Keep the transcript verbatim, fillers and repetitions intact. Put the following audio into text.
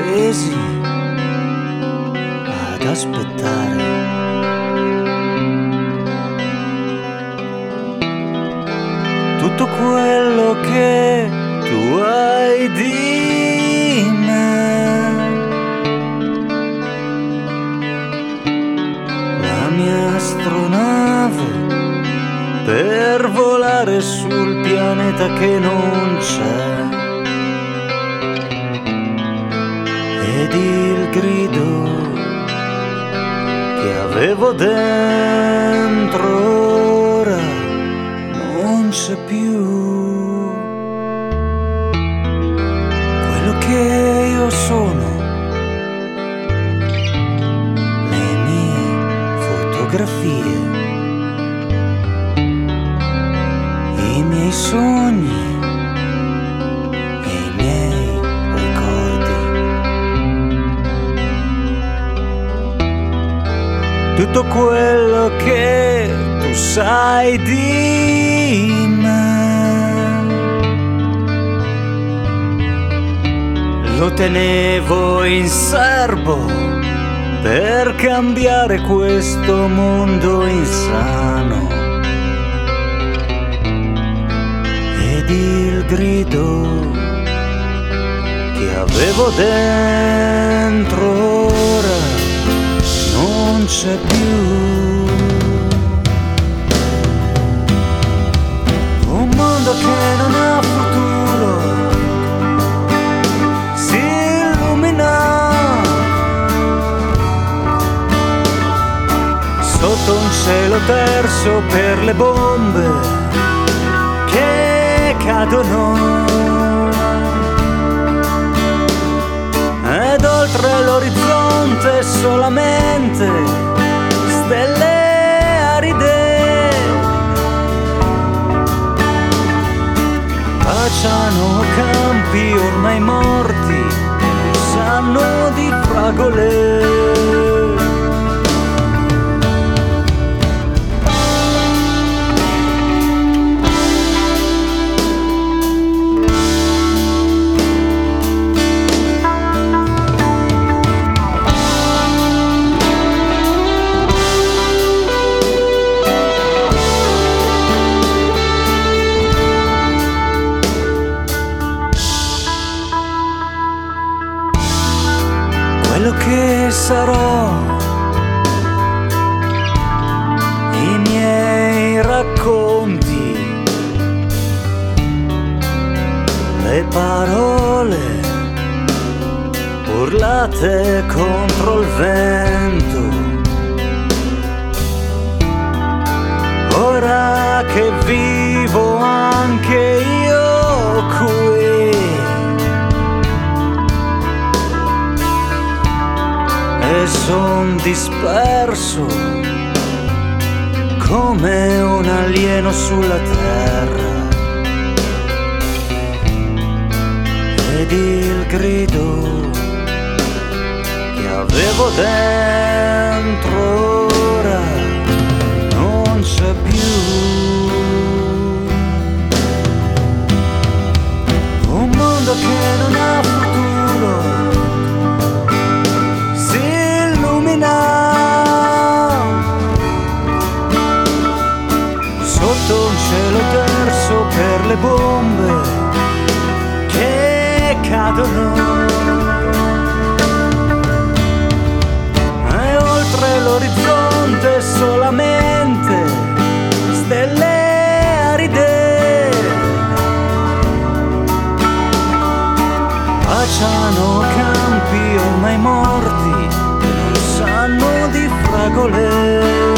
appesi ad aspettare. Tutto quello che tu hai di me, la mia astronave per volare sul pianeta che non c'è, ed il grido che avevo dentro ora non c'è più. Quello che io sono, le mie fotografie, i miei sogni e i miei ricordi, tutto quello che tu sai di me, lo tenevo in serbo per cambiare questo mondo insano. Ed il grido che avevo dentro ora non c'è più. Un mondo che non ha futuro si illumina sotto un cielo terso per le bombe che cadono, ed oltre l'orizzonte solamente stelle aride baciano campi ormai morti che non sanno di fragole. Quello che sarò, i miei racconti, le parole urlate contro il vento, ora che vivo anche io qui, e son disperso come un alieno sulla terra, ed il grido che avevo dentro ora non c'è più. Un mondo che non ha futuro sotto un cielo terso per le bombe che cadono, e oltre l'orizzonte solamente stelle aride baciano campi ormai morti che non sanno di fragole.